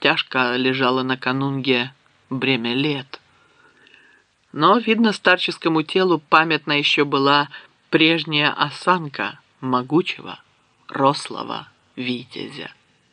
Тяжко лежало на канунге бремя лет. Но, видно, старческому телу памятна еще была прежняя осанка могучего, рослого витязя.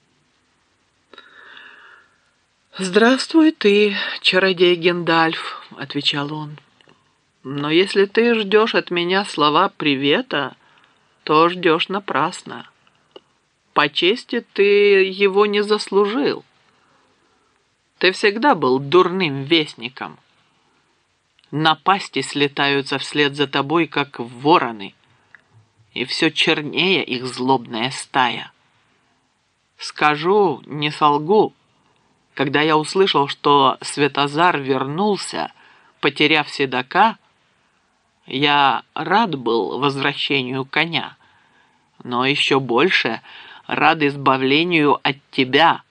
«Здравствуй ты, чародей Гендальф», — отвечал он. «Но если ты ждешь от меня слова привета, то ждешь напрасно. По чести ты его не заслужил. Ты всегда был дурным вестником. Напасти слетаются вслед за тобой, как вороны, и все чернее их злобная стая. Скажу, не солгу, когда я услышал, что Светозар вернулся, потеряв седока, я рад был возвращению коня, но еще больше рад избавлению от тебя.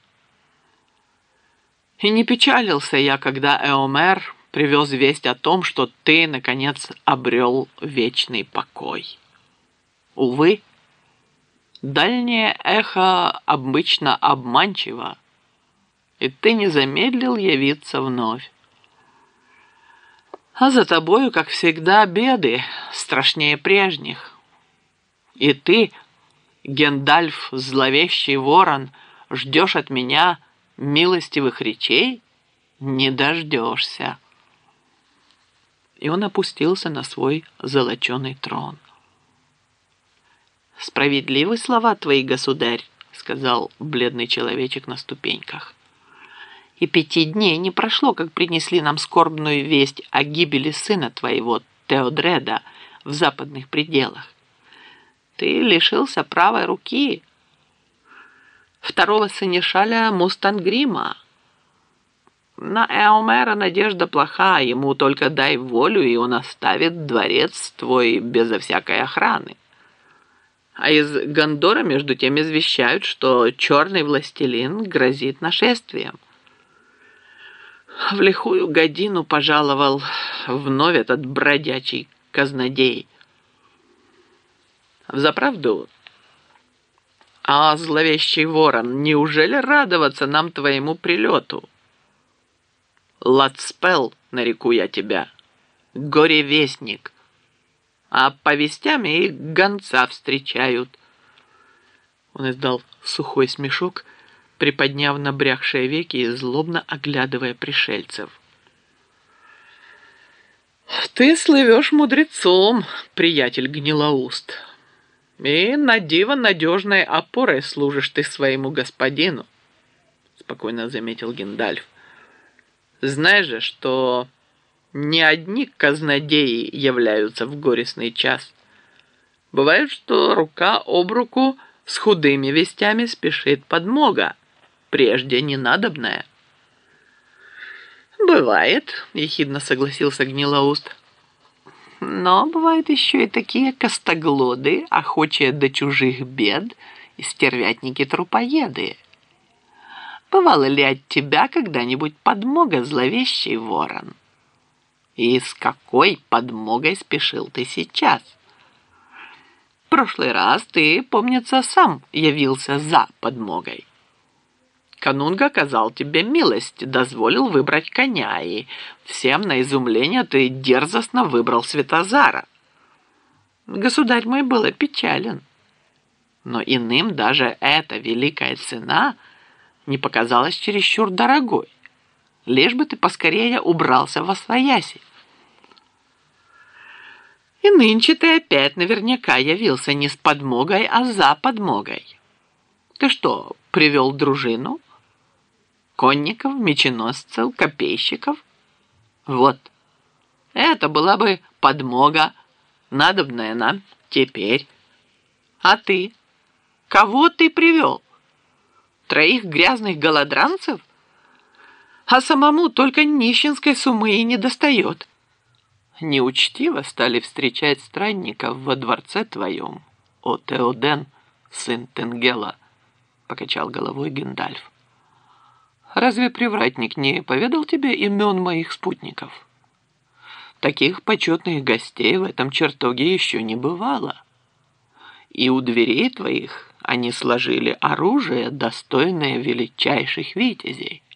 И не печалился я, когда Эомер привез весть о том, что ты, наконец, обрел вечный покой. Увы, дальнее эхо обычно обманчиво, и ты не замедлил явиться вновь. А за тобою, как всегда, беды страшнее прежних. И ты, Гендальф, зловещий ворон, ждешь от меня милостивых речей? Не дождешься». И он опустился на свой золоченый трон. «Справедливы слова твои, государь», — сказал бледный человечек на ступеньках. «И 5 дней не прошло, как принесли нам скорбную весть о гибели сына твоего, Теодреда, в западных пределах. Ты лишился правой руки, второго сынешаля Мустангрима. На Эомера надежда плоха, ему только дай волю, и он оставит дворец твой безо всякой охраны. А из Гондора, между тем, извещают, что черный властелин грозит нашествием. В лихую годину пожаловал вновь этот бродячий казнодей. Взаправду, а зловещий ворон, неужели радоваться нам твоему прилету? Ладспел, нареку я тебя, горевестник, а по вестям и гонца встречают». Он издал сухой смешок, приподняв набрякшие веки и злобно оглядывая пришельцев. «Ты слывешь мудрецом, приятель Гнилоуст, и на диво надежной опорой служишь ты своему господину», — спокойно заметил Гендальф. «Знаешь же, что не одни казнодеи являются в горестный час. Бывает, что рука об руку с худыми вестями спешит подмога, прежде ненадобная». «Бывает», — ехидно согласился Гнилоуст. «Но бывают еще и такие костоглоды, охочие до чужих бед, и стервятники-трупоеды. Бывало ли от тебя когда-нибудь подмога, зловещий ворон? И с какой подмогой спешил ты сейчас? В прошлый раз ты, помнится, сам явился за подмогой. Канунг оказал тебе милость, дозволил выбрать коня, и всем на изумление ты дерзостно выбрал Светозара. Государь мой был опечален, но иным даже эта великая цена не показалась чересчур дорогой, лишь бы ты поскорее убрался восвояси. И нынче ты опять наверняка явился не с подмогой, а за подмогой. Ты что, привел дружину? Конников, меченосцев, копейщиков? Вот, это была бы подмога, надобная нам теперь. А ты? Кого ты привел? 3 грязных голодранцев? А самому только нищенской суммы и не достает. Неучтиво стали встречать странников во дворце твоем, о Теоден, сын Тенгела, покачал головой Гендальф. Разве привратник не поведал тебе имен моих спутников? Таких почетных гостей в этом чертоге еще не бывало. И у дверей твоих они сложили оружие, достойное величайших витязей.